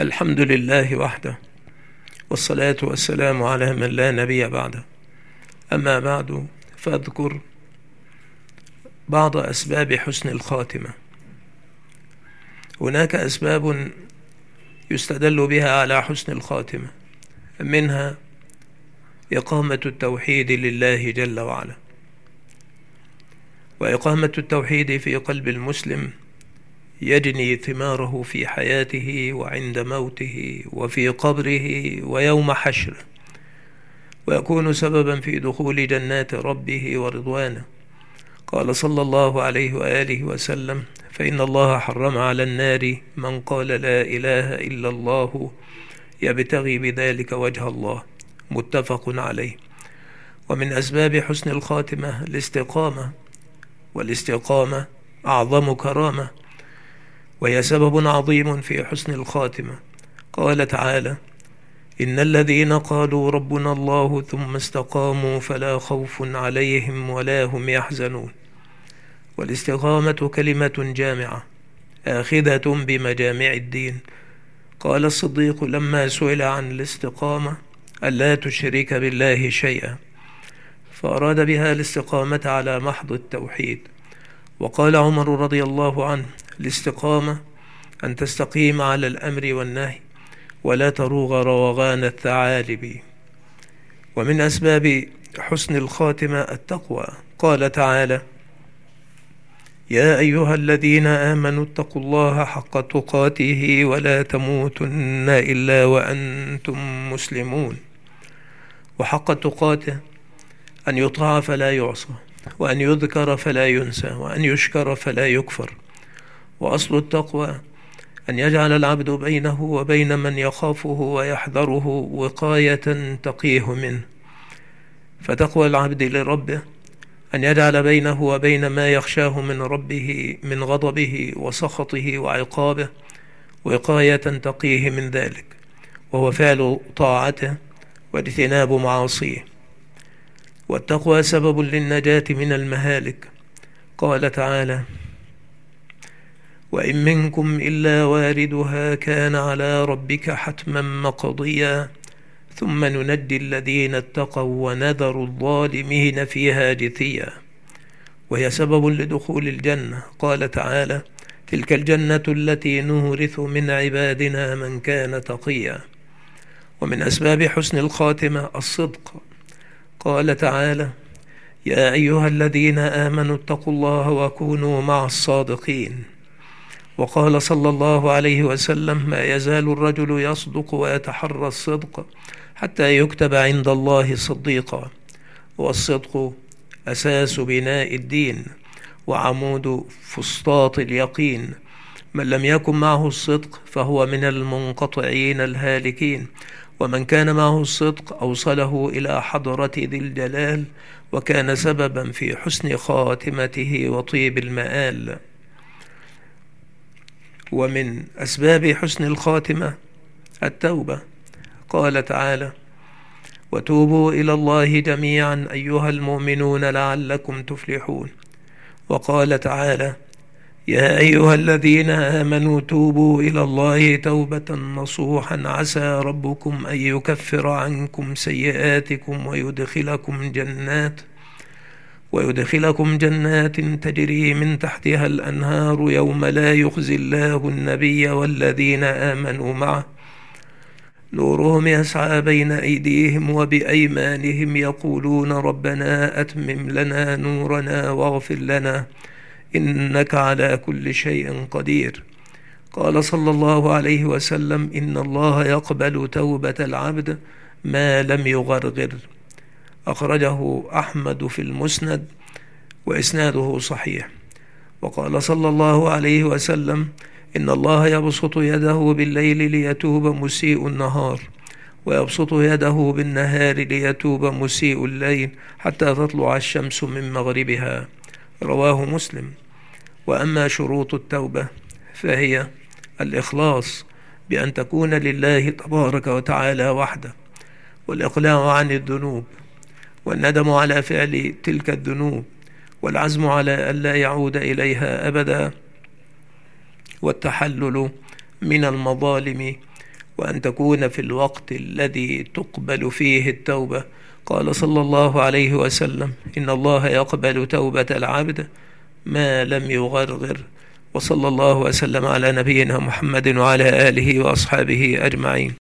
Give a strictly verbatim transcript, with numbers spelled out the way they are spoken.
الحمد لله وحده، والصلاة والسلام على من لا نبي بعده. أما بعد، فأذكر بعض أسباب حسن الخاتمة. هناك أسباب يستدل بها على حسن الخاتمة، منها إقامة التوحيد لله جل وعلا. وإقامة التوحيد في قلب المسلم يجني ثماره في حياته وعند موته وفي قبره ويوم حشره، ويكون سببا في دخول جنات ربه ورضوانه. قال صلى الله عليه وآله وسلم: فإن الله حرم على النار من قال لا إله إلا الله يبتغي بذلك وجه الله، متفق عليه. ومن أسباب حسن الخاتمة الاستقامة، والاستقامة أعظم كرامة، وهي سبب عظيم في حسن الخاتمة. قال تعالى: إن الذين قالوا ربنا الله ثم استقاموا فلا خوف عليهم ولا هم يحزنون. والاستقامة كلمة جامعة آخذة بمجامع الدين. قال الصديق لما سئل عن الاستقامة: ألا تشرك بالله شيئا، فأراد بها الاستقامة على محض التوحيد. وقال عمر رضي الله عنه: الاستقامة أن تستقيم على الأمر والنهي ولا تروغ روغان الثعالب. ومن أسباب حسن الخاتمة التقوى. قال تعالى: يا أيها الذين آمنوا اتقوا الله حق تقاته ولا تموتن إلا وأنتم مسلمون. وحق تقاته أن يطاع فلا يعصى، وأن يذكر فلا ينسى، وأن يشكر فلا يكفر. وأصل التقوى أن يجعل العبد بينه وبين من يخافه ويحذره وقاية تقيه منه. فتقوى العبد لربه أن يجعل بينه وبين ما يخشاه من ربه من غضبه وسخطه وعقابه وقاية تقيه من ذلك، وهو فعل طاعته واجتناب معاصيه. والتقوى سبب للنجاة من المهالك. قال تعالى: وإن منكم إلا واردها كان على ربك حتما مقضيا ثم ننجي الذين اتقوا ونذر الظالمين فيها جثيا. وهي سبب لدخول الجنة. قال تعالى: تلك الجنة التي نورث من عبادنا من كان تقيا. ومن أسباب حسن الخاتمة الصدق. قال تعالى: يا أيها الذين آمنوا اتقوا الله وكونوا مع الصادقين. وقال صلى الله عليه وسلم: ما يزال الرجل يصدق ويتحرى الصدق حتى يكتب عند الله صديقا. والصدق أساس بناء الدين وعمود فسطاط اليقين. من لم يكن معه الصدق فهو من المنقطعين الهالكين، ومن كان معه الصدق أوصله إلى حضرة ذي الجلال، وكان سببا في حسن خاتمته وطيب المآل. ومن أسباب حسن الخاتمة التوبة. قال تعالى: وتوبوا إلى الله جميعا أيها المؤمنون لعلكم تفلحون. وقال تعالى: يا أيها الذين آمنوا توبوا إلى الله توبة نصوحا عسى ربكم أن يكفر عنكم سيئاتكم ويدخلكم جنات ويدخلكم جنات تجري من تحتها الأنهار يوم لا يخزي الله النبي والذين آمنوا معه نورهم يسعى بين أيديهم وبأيمانهم يقولون ربنا أتمم لنا نورنا واغفر لنا إنك على كل شيء قدير. قال صلى الله عليه وسلم: إن الله يقبل توبة العبد ما لم يغرغر. أخرجه أحمد في المسند وإسناده صحيح. وقال صلى الله عليه وسلم: إن الله يبسط يده بالليل ليتوب مسيء النهار، ويبسط يده بالنهار ليتوب مسيء الليل حتى تطلع الشمس من مغربها. رواه مسلم. وأما شروط التوبة فهي الإخلاص بأن تكون لله تبارك وتعالى وحده، والإقلاع عن الذنوب، والندم على فعل تلك الذنوب، والعزم على ألا يعود إليها أبدا، والتحلل من المظالم وأن تكون في الوقت الذي تقبل فيه التوبة. قال صلى الله عليه وسلم: إن الله يقبل توبة العبد ما لم يغرغر. وصلى الله وسلم على نبينا محمد وعلى آله وأصحابه أجمعين.